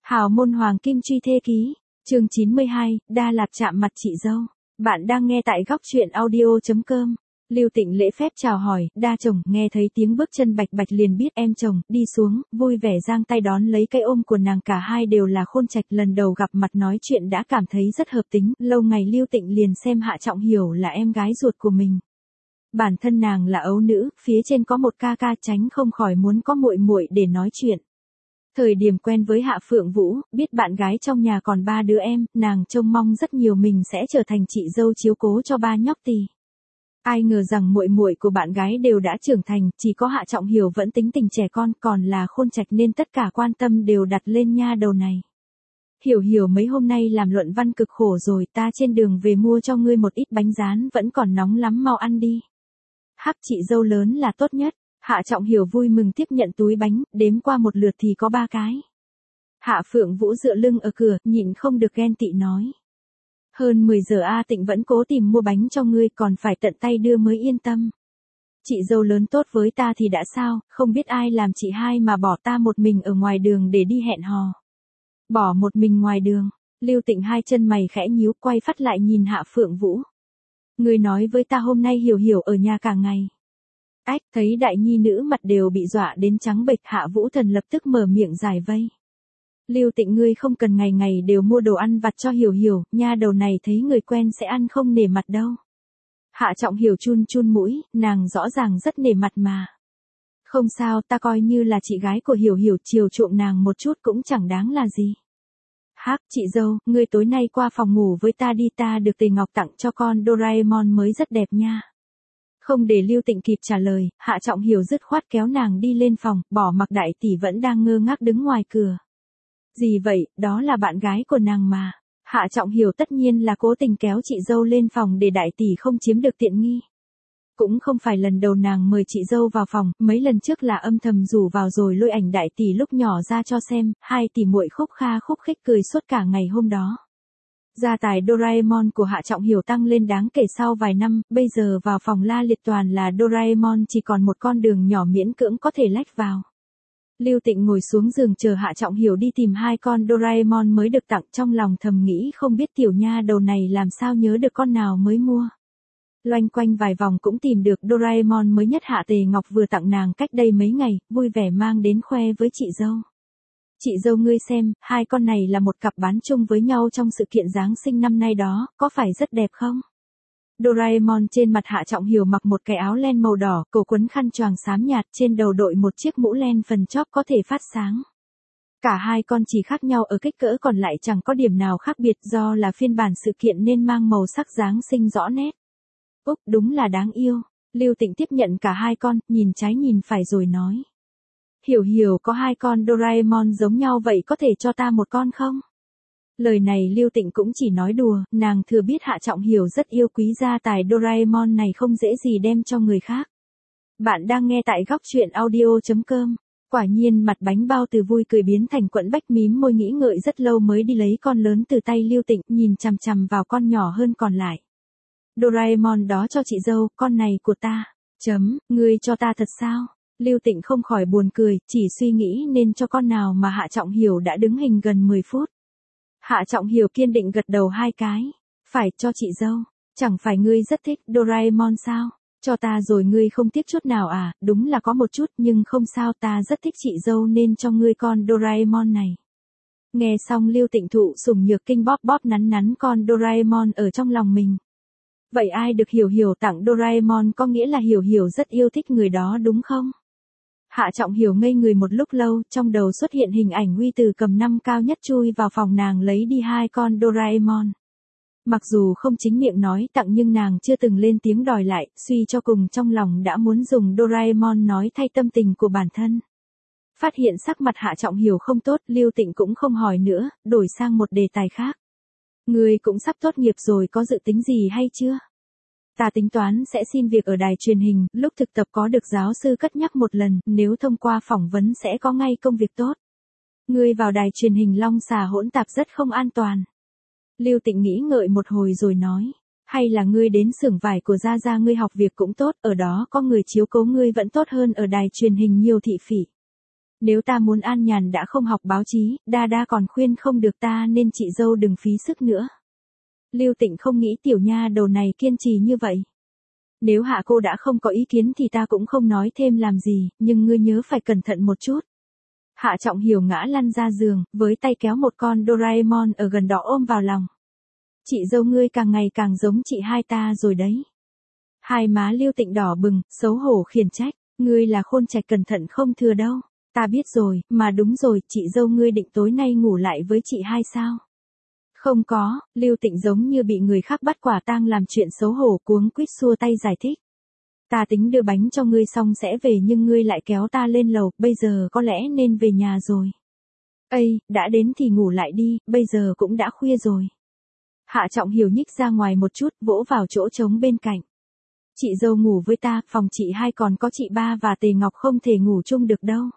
Hào môn hoàng kim truy thê ký, chương 92, Đa Lạt chạm mặt chị dâu. Bạn đang nghe tại góc truyện audio.com. Lưu Tịnh lễ phép chào hỏi, đa chồng, nghe thấy tiếng bước chân bạch bạch liền biết em chồng, đi xuống, vui vẻ giang tay đón lấy cái ôm của nàng, cả hai đều là khôn trạch, lần đầu gặp mặt nói chuyện đã cảm thấy rất hợp tính, lâu ngày Lưu Tịnh liền xem Hạ Trọng Hiểu là em gái ruột của mình. Bản thân nàng là ấu nữ, phía trên có một ca ca, tránh không khỏi muốn có muội muội để nói chuyện. Thời điểm quen với Hạ Phượng Vũ, biết bạn gái trong nhà còn 3 đứa em, nàng trông mong rất nhiều mình sẽ trở thành chị dâu chiếu cố cho ba nhóc tì. Ai ngờ rằng muội muội của bạn gái đều đã trưởng thành, chỉ có Hạ Trọng Hiểu vẫn tính tình trẻ con, còn là khôn trạch nên tất cả quan tâm đều đặt lên nha đầu này. Hiểu Hiểu mấy hôm nay làm luận văn cực khổ rồi, ta trên đường về mua cho ngươi một ít bánh rán vẫn còn nóng lắm, mau ăn đi. Hắc, chị dâu lớn là tốt nhất. Hạ Trọng Hiểu vui mừng tiếp nhận túi bánh, đếm qua một lượt thì có 3 cái. Hạ Phượng Vũ dựa lưng ở cửa, nhịn không được ghen tị nói. Hơn 10 giờ A Tịnh vẫn cố tìm mua bánh cho ngươi, còn phải tận tay đưa mới yên tâm. Chị dâu lớn tốt với ta thì đã sao, không biết ai làm chị hai mà bỏ ta một mình ở ngoài đường để đi hẹn hò. Bỏ một mình ngoài đường, Lưu Tịnh hai chân mày khẽ nhíu, quay phát lại nhìn Hạ Phượng Vũ. Ngươi nói với ta hôm nay Hiểu Hiểu ở nhà cả ngày. Ách, thấy đại nhi nữ mặt đều bị dọa đến trắng bệch, Hạ Vũ Thần lập tức mở miệng giải vây. Lưu Tịnh, ngươi không cần ngày ngày đều mua đồ ăn vặt cho Hiểu Hiểu, nha đầu này thấy người quen sẽ ăn không nể mặt đâu. Hạ Trọng Hiểu chun chun mũi, nàng rõ ràng rất nể mặt mà. Không sao, ta coi như là chị gái của Hiểu Hiểu, chiều chuộng nàng một chút cũng chẳng đáng là gì. Hắc, chị dâu, ngươi tối nay qua phòng ngủ với ta đi, ta được Tề Ngọc tặng cho con Doraemon mới rất đẹp nha. Không để Lưu Tịnh kịp trả lời, Hạ Trọng Hiểu dứt khoát kéo nàng đi lên phòng, bỏ mặc đại tỷ vẫn đang ngơ ngác đứng ngoài cửa. Gì vậy, đó là bạn gái của nàng mà. Hạ Trọng Hiểu tất nhiên là cố tình kéo chị dâu lên phòng để đại tỷ không chiếm được tiện nghi. Cũng không phải lần đầu nàng mời chị dâu vào phòng, mấy lần trước là âm thầm rủ vào rồi lôi ảnh đại tỷ lúc nhỏ ra cho xem, hai tỷ muội khúc kha khúc khích cười suốt cả ngày hôm đó. Gia tài Doraemon của Hạ Trọng Hiểu tăng lên đáng kể sau vài năm, bây giờ vào phòng la liệt toàn là Doraemon, chỉ còn một con đường nhỏ miễn cưỡng có thể lách vào. Lưu Tịnh ngồi xuống giường chờ Hạ Trọng Hiểu đi tìm 2 con Doraemon mới được tặng, trong lòng thầm nghĩ không biết tiểu nha đầu này làm sao nhớ được con nào mới mua. Loanh quanh vài vòng cũng tìm được Doraemon mới nhất Hạ Tề Ngọc vừa tặng nàng cách đây mấy ngày, vui vẻ mang đến khoe với chị dâu. Chị dâu ngươi xem, 2 con này là một cặp bán chung với nhau trong sự kiện Giáng sinh năm nay đó, có phải rất đẹp không? Doraemon trên mặt Hạ Trọng Hiểu mặc một cái áo len màu đỏ, cổ quấn khăn choàng xám nhạt, trên đầu đội một chiếc mũ len phần chóp có thể phát sáng. Cả 2 con chỉ khác nhau ở kích cỡ, còn lại chẳng có điểm nào khác biệt, do là phiên bản sự kiện nên mang màu sắc Giáng sinh rõ nét. Úc, đúng là đáng yêu. Lưu Tịnh tiếp nhận cả 2 con, nhìn trái nhìn phải rồi nói. Hiểu Hiểu có 2 con Doraemon giống nhau vậy, có thể cho ta một con không? Lời này Lưu Tịnh cũng chỉ nói đùa, nàng thừa biết Hạ Trọng Hiểu rất yêu quý gia tài Doraemon này, không dễ gì đem cho người khác. Bạn đang nghe tại góc truyện audio.com. Quả nhiên mặt bánh bao từ vui cười biến thành quẫn bách, mím môi nghĩ ngợi rất lâu mới đi lấy con lớn từ tay Lưu Tịnh, nhìn chằm chằm vào con nhỏ hơn còn lại. Doraemon đó cho chị dâu, con này của ta. Ngươi cho ta thật sao? Lưu Tịnh không khỏi buồn cười, chỉ suy nghĩ nên cho con nào mà Hạ Trọng Hiểu đã đứng hình gần 10 phút. Hạ Trọng Hiểu kiên định gật đầu 2 cái. Phải cho chị dâu. Chẳng phải ngươi rất thích Doraemon sao? Cho ta rồi ngươi không tiếc chút nào à? Đúng là có một chút, nhưng không sao, ta rất thích chị dâu nên cho ngươi con Doraemon này. Nghe xong Lưu Tịnh thụ sủng nhược kinh, bóp bóp nắn nắn con Doraemon ở trong lòng mình. Vậy ai được Hiểu Hiểu tặng Doraemon có nghĩa là Hiểu Hiểu rất yêu thích người đó đúng không? Hạ Trọng Hiểu ngây người một lúc lâu, trong đầu xuất hiện hình ảnh Uy Từ cầm 5 cao nhất chui vào phòng nàng lấy đi 2 con Doraemon. Mặc dù không chính miệng nói tặng nhưng nàng chưa từng lên tiếng đòi lại, suy cho cùng trong lòng đã muốn dùng Doraemon nói thay tâm tình của bản thân. Phát hiện sắc mặt Hạ Trọng Hiểu không tốt, Lưu Tịnh cũng không hỏi nữa, đổi sang một đề tài khác. Ngươi cũng sắp tốt nghiệp rồi, có dự tính gì hay chưa? Ta tính toán sẽ xin việc ở đài truyền hình, lúc thực tập có được giáo sư cất nhắc một lần, nếu thông qua phỏng vấn sẽ có ngay công việc tốt. Ngươi vào đài truyền hình long xà hỗn tạp rất không an toàn. Lưu Tịnh nghĩ ngợi một hồi rồi nói, hay là ngươi đến xưởng vải của Gia Gia ngươi học việc cũng tốt, ở đó có người chiếu cố ngươi vẫn tốt hơn ở đài truyền hình nhiều thị phỉ. Nếu ta muốn an nhàn đã không học báo chí, đa còn khuyên không được ta nên chị dâu đừng phí sức nữa. Lưu Tịnh không nghĩ tiểu nha đầu này kiên trì như vậy. Nếu hạ cô đã không có ý kiến thì ta cũng không nói thêm làm gì, nhưng ngươi nhớ phải cẩn thận một chút. Hạ Trọng Hiểu ngã lăn ra giường, với tay kéo một con Doraemon ở gần đó ôm vào lòng. Chị dâu ngươi càng ngày càng giống chị hai ta rồi đấy. Hai má Lưu Tịnh đỏ bừng, xấu hổ khiển trách, ngươi là khôn trạch cẩn thận không thừa đâu. Ta biết rồi, mà đúng rồi, chị dâu ngươi định tối nay ngủ lại với chị hai sao? Không có, Lưu Tịnh giống như bị người khác bắt quả tang làm chuyện xấu hổ cuống quýt xua tay giải thích. Ta tính đưa bánh cho ngươi xong sẽ về nhưng ngươi lại kéo ta lên lầu, bây giờ có lẽ nên về nhà rồi. Ây, đã đến thì ngủ lại đi, bây giờ cũng đã khuya rồi. Hạ Trọng Hiểu nhích ra ngoài một chút, vỗ vào chỗ trống bên cạnh. Chị dâu ngủ với ta, phòng chị hai còn có chị ba và Tề Ngọc không thể ngủ chung được đâu.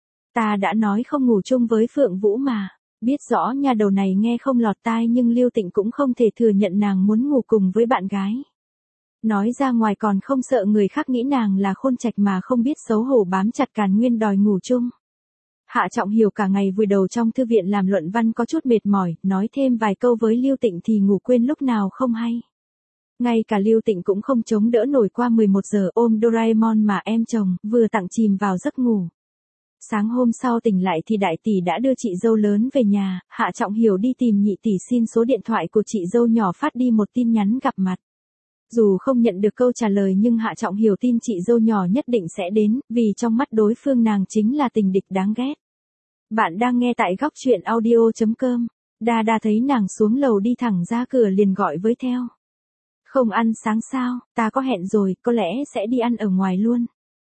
Ta đã nói không ngủ chung với Phượng Vũ mà. Biết rõ nhà đầu này nghe không lọt tai nhưng Lưu Tịnh cũng không thể thừa nhận nàng muốn ngủ cùng với bạn gái. Nói ra ngoài còn không sợ người khác nghĩ nàng là khôn trạch mà không biết xấu hổ bám chặt Càn Nguyên đòi ngủ chung. Hạ Trọng Hiểu cả ngày vùi đầu trong thư viện làm luận văn có chút mệt mỏi, nói thêm vài câu với Lưu Tịnh thì ngủ quên lúc nào không hay. Ngay cả Lưu Tịnh cũng không chống đỡ nổi qua 11 giờ ôm Doraemon mà em chồng vừa tặng chìm vào giấc ngủ. Sáng hôm sau tỉnh lại thì đại tỷ đã đưa chị dâu lớn về nhà, Hạ Trọng Hiểu đi tìm nhị tỷ xin số điện thoại của chị dâu nhỏ phát đi một tin nhắn gặp mặt. Dù không nhận được câu trả lời nhưng Hạ Trọng Hiểu tin chị dâu nhỏ nhất định sẽ đến, vì trong mắt đối phương nàng chính là tình địch đáng ghét. Bạn đang nghe tại góc truyện audio.com. Đa thấy nàng xuống lầu đi thẳng ra cửa liền gọi với theo. Không ăn sáng sao, ta có hẹn rồi, có lẽ sẽ đi ăn ở ngoài luôn.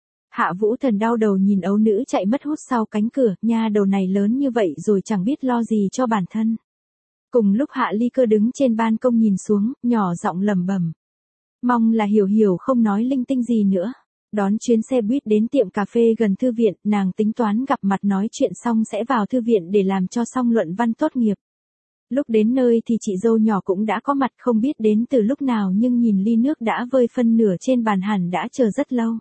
Hạ Vũ Thần đau đầu nhìn ấu nữ chạy mất hút sau cánh cửa, nha đầu này lớn như vậy rồi chẳng biết lo gì cho bản thân. Cùng lúc Hạ Ly Cơ đứng trên ban công nhìn xuống, nhỏ giọng lẩm bẩm. Mong là Hiểu Hiểu không nói linh tinh gì nữa. Đón chuyến xe buýt đến tiệm cà phê gần thư viện, nàng tính toán gặp mặt nói chuyện xong sẽ vào thư viện để làm cho xong luận văn tốt nghiệp. Lúc đến nơi thì chị dâu nhỏ cũng đã có mặt không biết đến từ lúc nào nhưng nhìn ly nước đã vơi phân nửa trên bàn hẳn đã chờ rất lâu.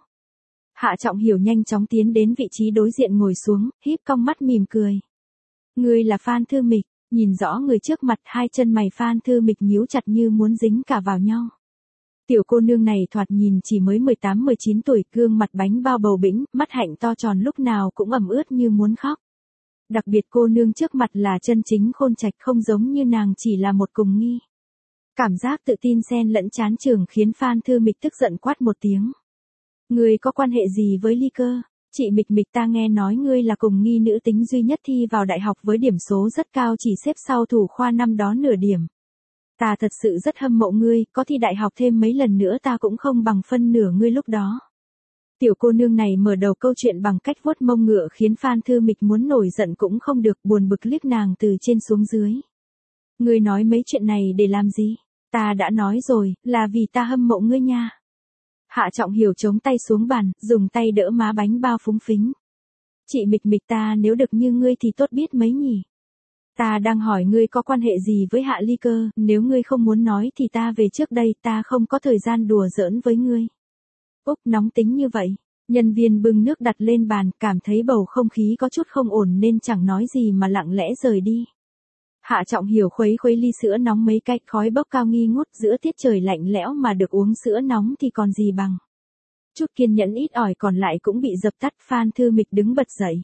Hạ Trọng Hiểu nhanh chóng tiến đến vị trí đối diện ngồi xuống, híp cong mắt mỉm cười. Ngươi là Phan Thư Mịch, nhìn rõ người trước mặt hai chân mày Phan Thư Mịch nhíu chặt như muốn dính cả vào nhau. Tiểu cô nương này thoạt nhìn chỉ mới 18-19 tuổi, gương mặt bánh bao bầu bĩnh, mắt hạnh to tròn lúc nào cũng ẩm ướt như muốn khóc. Đặc biệt cô nương trước mặt là chân chính khôn trạch không giống như nàng chỉ là một cùng nghi. Cảm giác tự tin xen lẫn chán chường khiến Phan Thư Mịch tức giận quát một tiếng. Ngươi có quan hệ gì với Ly Cơ? Chị Mịch ta nghe nói ngươi là cùng nghi nữ tính duy nhất thi vào đại học với điểm số rất cao chỉ xếp sau thủ khoa năm đó nửa điểm. Ta thật sự rất hâm mộ ngươi, có thi đại học thêm mấy lần nữa ta cũng không bằng phân nửa ngươi lúc đó. Tiểu cô nương này mở đầu câu chuyện bằng cách vuốt mông ngựa khiến Phan Thư Mịch muốn nổi giận cũng không được, buồn bực liếc nàng từ trên xuống dưới. Ngươi nói mấy chuyện này để làm gì? Ta đã nói rồi, là vì ta hâm mộ ngươi nha. Hạ Trọng Hiểu chống tay xuống bàn, dùng tay đỡ má bánh bao phúng phính. Chị Mịch ta nếu được như ngươi thì tốt biết mấy nhỉ? Ta đang hỏi ngươi có quan hệ gì với Hạ Ly Cơ, nếu ngươi không muốn nói thì ta về trước đây, ta không có thời gian đùa giỡn với ngươi. Úc nóng tính như vậy, nhân viên bưng nước đặt lên bàn, cảm thấy bầu không khí có chút không ổn nên chẳng nói gì mà lặng lẽ rời đi. Hạ Trọng Hiểu khuấy ly sữa nóng mấy cách khói bốc cao nghi ngút giữa tiết trời lạnh lẽo mà được uống sữa nóng thì còn gì bằng. Chút kiên nhẫn ít ỏi còn lại cũng bị dập tắt. Phan Thư Mịch đứng bật dậy.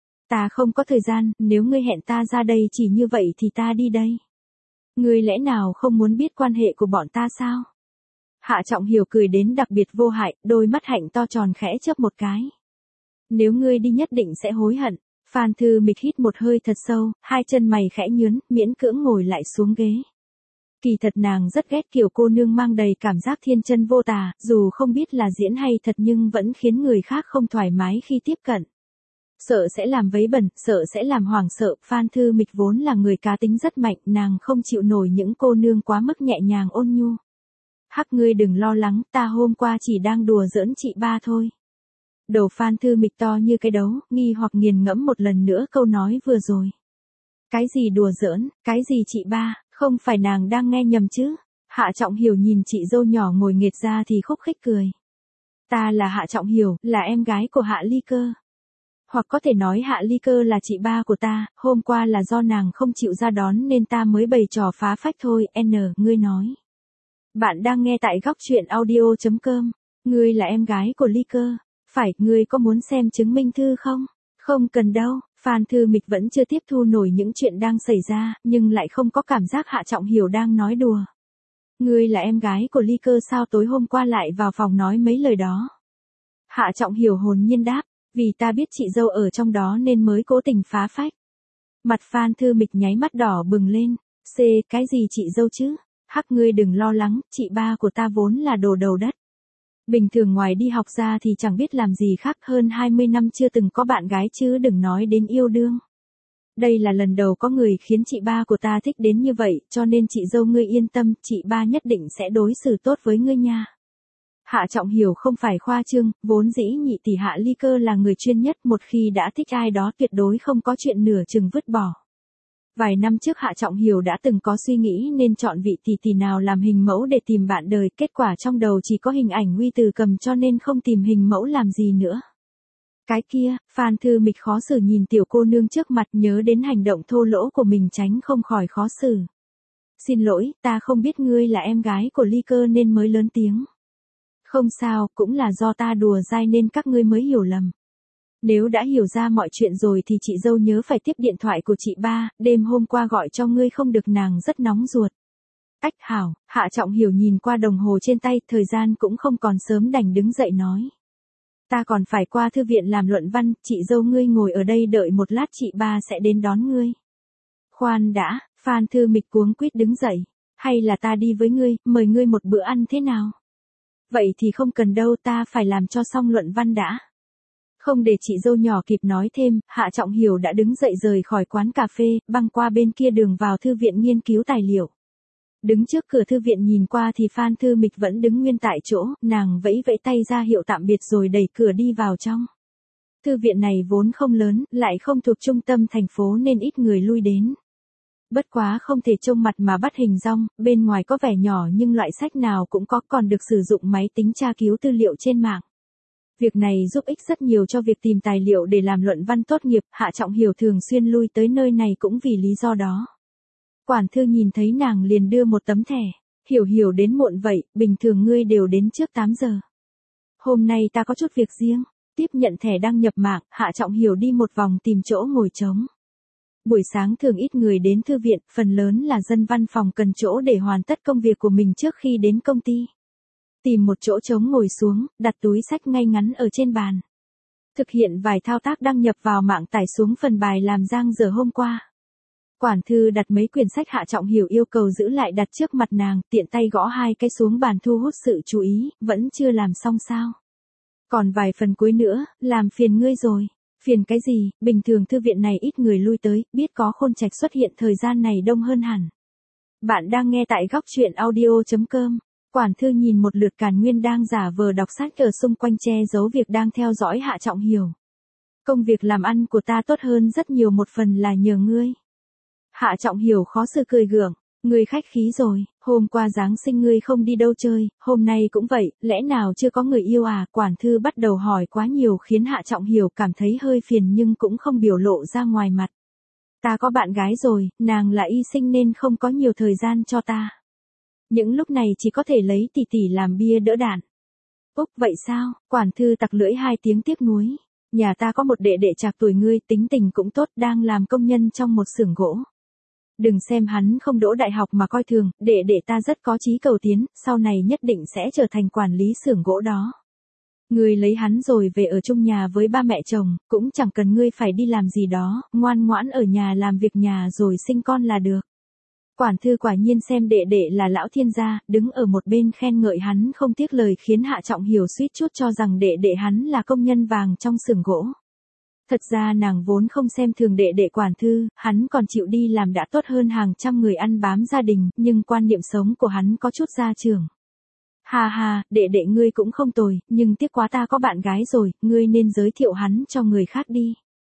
Ta không có thời gian, nếu ngươi hẹn ta ra đây chỉ như vậy thì ta đi đây. Ngươi lẽ nào không muốn biết quan hệ của bọn ta sao? Hạ Trọng Hiểu cười đến đặc biệt vô hại, đôi mắt hạnh to tròn khẽ chớp một cái. Nếu ngươi đi nhất định sẽ hối hận. Phan Thư Mịch hít một hơi thật sâu, hai chân mày khẽ nhướn, miễn cưỡng ngồi lại xuống ghế. Kỳ thật nàng rất ghét kiểu cô nương mang đầy cảm giác thiên chân vô tà, dù không biết là diễn hay thật nhưng vẫn khiến người khác không thoải mái khi tiếp cận. Sợ sẽ làm vấy bẩn, sợ sẽ làm hoảng sợ, Phan Thư Mịch vốn là người cá tính rất mạnh, nàng không chịu nổi những cô nương quá mức nhẹ nhàng ôn nhu. Hắc ngươi đừng lo lắng, ta hôm qua chỉ đang đùa giỡn chị ba thôi. Đầu Phan Thư Mịch to như cái đấu, nghi hoặc nghiền ngẫm một lần nữa câu nói vừa rồi. Cái gì đùa giỡn, cái gì chị ba, không phải nàng đang nghe nhầm chứ? Hạ Trọng Hiểu nhìn chị dâu nhỏ ngồi nghệt ra thì khúc khích cười. Ta là Hạ Trọng Hiểu, là em gái của Hạ Ly Cơ. Hoặc có thể nói Hạ Ly Cơ là chị ba của ta, hôm qua là do nàng không chịu ra đón nên ta mới bày trò phá phách thôi, ngươi nói. Bạn đang nghe tại góc truyện audio.com, ngươi là em gái của Ly Cơ, phải, ngươi có muốn xem chứng minh thư không? Không cần đâu, Phan Thư Mịch vẫn chưa tiếp thu nổi những chuyện đang xảy ra, nhưng lại không có cảm giác Hạ Trọng Hiểu đang nói đùa. Ngươi là em gái của Ly Cơ sao tối hôm qua lại vào phòng nói mấy lời đó? Hạ Trọng Hiểu hồn nhiên đáp, vì ta biết chị dâu ở trong đó nên mới cố tình phá phách. Mặt Phan Thư Mịch nháy mắt đỏ bừng lên, cái gì chị dâu chứ? Hắc ngươi đừng lo lắng, chị ba của ta vốn là đồ đầu đất. Bình thường ngoài đi học ra thì chẳng biết làm gì khác, hơn 20 năm chưa từng có bạn gái chứ đừng nói đến yêu đương. Đây là lần đầu có người khiến chị ba của ta thích đến như vậy, cho nên chị dâu ngươi yên tâm, chị ba nhất định sẽ đối xử tốt với ngươi nha. Hạ Trọng Hiểu không phải khoa trương, vốn dĩ nhị tỷ Hạ Ly Cơ là người chuyên nhất, một khi đã thích ai đó tuyệt đối không có chuyện nửa chừng vứt bỏ. Vài năm trước Hạ Trọng Hiểu đã từng có suy nghĩ nên chọn vị tỷ tỷ nào làm hình mẫu để tìm bạn đời, kết quả trong đầu chỉ có hình ảnh Nguy Từ Cầm cho nên không tìm hình mẫu làm gì nữa. Cái kia, Phan Thư Mịch khó xử nhìn tiểu cô nương trước mặt, nhớ đến hành động thô lỗ của mình tránh không khỏi khó xử. Xin lỗi, ta không biết ngươi là em gái của Ly Cơ nên mới lớn tiếng. Không sao, cũng là do ta đùa dai nên các ngươi mới hiểu lầm. Nếu đã hiểu ra mọi chuyện rồi thì chị dâu nhớ phải tiếp điện thoại của chị ba, đêm hôm qua gọi cho ngươi không được, nàng rất nóng ruột. Ách hảo, Hạ Trọng Hiểu nhìn qua đồng hồ trên tay, thời gian cũng không còn sớm đành đứng dậy nói. Ta còn phải qua thư viện làm luận văn, chị dâu ngươi ngồi ở đây đợi một lát chị ba sẽ đến đón ngươi. Khoan đã, Phan Thư Mịch cuống quýt đứng dậy, hay là ta đi với ngươi, mời ngươi một bữa ăn thế nào? Vậy thì không cần đâu, ta phải làm cho xong luận văn đã. Không để chị dâu nhỏ kịp nói thêm, Hạ Trọng Hiểu đã đứng dậy rời khỏi quán cà phê, băng qua bên kia đường vào thư viện nghiên cứu tài liệu. Đứng trước cửa thư viện nhìn qua thì Phan Thư Mịch vẫn đứng nguyên tại chỗ, nàng vẫy vẫy tay ra hiệu tạm biệt rồi đẩy cửa đi vào trong. Thư viện này vốn không lớn, lại không thuộc trung tâm thành phố nên ít người lui đến. Bất quá không thể trông mặt mà bắt hình dong, bên ngoài có vẻ nhỏ nhưng loại sách nào cũng có, còn được sử dụng máy tính tra cứu tư liệu trên mạng. Việc này giúp ích rất nhiều cho việc tìm tài liệu để làm luận văn tốt nghiệp, Hạ Trọng Hiểu thường xuyên lui tới nơi này cũng vì lý do đó. Quản thư nhìn thấy nàng liền đưa một tấm thẻ, Hiểu đến muộn vậy, bình thường ngươi đều đến trước 8 giờ. Hôm nay ta có chút việc riêng, tiếp nhận thẻ đăng nhập mạng, Hạ Trọng Hiểu đi một vòng tìm chỗ ngồi trống. Buổi sáng thường ít người đến thư viện, phần lớn là dân văn phòng cần chỗ để hoàn tất công việc của mình trước khi đến công ty. Tìm một chỗ trống ngồi xuống, đặt túi sách ngay ngắn ở trên bàn. Thực hiện vài thao tác đăng nhập vào mạng, tải xuống phần bài làm giang dở hôm qua. Quản thư đặt mấy quyển sách Hạ Trọng Hiểu yêu cầu giữ lại đặt trước mặt nàng, tiện tay gõ hai cái xuống bàn thu hút sự chú ý, vẫn chưa làm xong sao? Còn vài phần cuối nữa, làm phiền ngươi rồi. Phiền cái gì, bình thường thư viện này ít người lui tới, biết có Khôn Trạch xuất hiện thời gian này đông hơn hẳn. Bạn đang nghe tại góc truyện audio.com. Quản thư nhìn một lượt Càn Nguyên đang giả vờ đọc sách ở xung quanh che giấu việc đang theo dõi Hạ Trọng Hiểu. Công việc làm ăn của ta tốt hơn rất nhiều, một phần là nhờ ngươi. Hạ Trọng Hiểu khó xử cười gượng, ngươi khách khí rồi, hôm qua Giáng sinh ngươi không đi đâu chơi, hôm nay cũng vậy, lẽ nào chưa có người yêu à? Quản thư bắt đầu hỏi quá nhiều khiến Hạ Trọng Hiểu cảm thấy hơi phiền nhưng cũng không biểu lộ ra ngoài mặt. Ta có bạn gái rồi, nàng là y sinh nên không có nhiều thời gian cho ta. Những lúc này chỉ có thể lấy tỷ tỷ làm bia đỡ đạn. Úc vậy sao? Quản thư tặc lưỡi hai tiếng tiếc nuối. Nhà ta có một đệ đệ trạc tuổi ngươi, tính tình cũng tốt, đang làm công nhân trong một xưởng gỗ. Đừng xem hắn không đỗ đại học mà coi thường, đệ đệ ta rất có chí cầu tiến, sau này nhất định sẽ trở thành quản lý xưởng gỗ đó. Ngươi lấy hắn rồi về ở chung nhà với ba mẹ chồng, cũng chẳng cần ngươi phải đi làm gì đó, ngoan ngoãn ở nhà làm việc nhà rồi sinh con là được. Quản thư quả nhiên xem đệ đệ là lão thiên gia, đứng ở một bên khen ngợi hắn không tiếc lời, khiến Hạ Trọng Hiểu suýt chút cho rằng đệ đệ hắn là công nhân vàng trong xưởng gỗ. Thật ra nàng vốn không xem thường đệ đệ quản thư, hắn còn chịu đi làm đã tốt hơn hàng trăm người ăn bám gia đình, nhưng quan niệm sống của hắn có chút gia trưởng. Ha ha, đệ đệ ngươi cũng không tồi, nhưng tiếc quá ta có bạn gái rồi, ngươi nên giới thiệu hắn cho người khác đi.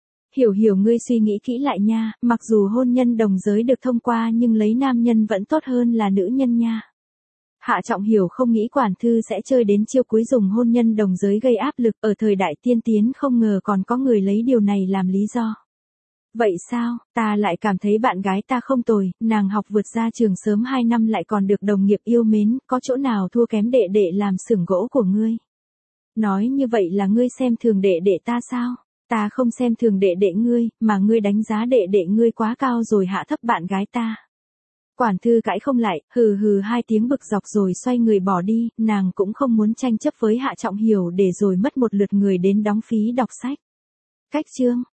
Hiểu ngươi suy nghĩ kỹ lại nha, mặc dù hôn nhân đồng giới được thông qua nhưng lấy nam nhân vẫn tốt hơn là nữ nhân nha. Hạ Trọng Hiểu không nghĩ quản thư sẽ chơi đến chiêu cuối dùng hôn nhân đồng giới gây áp lực, ở thời đại tiên tiến không ngờ còn có người lấy điều này làm lý do. Vậy sao, ta lại cảm thấy bạn gái ta không tồi, nàng học vượt ra trường sớm 2 năm lại còn được đồng nghiệp yêu mến, có chỗ nào thua kém đệ đệ làm xưởng gỗ của ngươi. Nói như vậy là ngươi xem thường đệ đệ ta sao? Ta không xem thường đệ đệ ngươi, mà ngươi đánh giá đệ đệ ngươi quá cao rồi hạ thấp bạn gái ta. Quản thư cãi không lại, hừ hừ 2 tiếng bực dọc rồi xoay người bỏ đi, nàng cũng không muốn tranh chấp với Hạ Trọng Hiểu để rồi mất một lượt người đến đóng phí đọc sách. Cách chương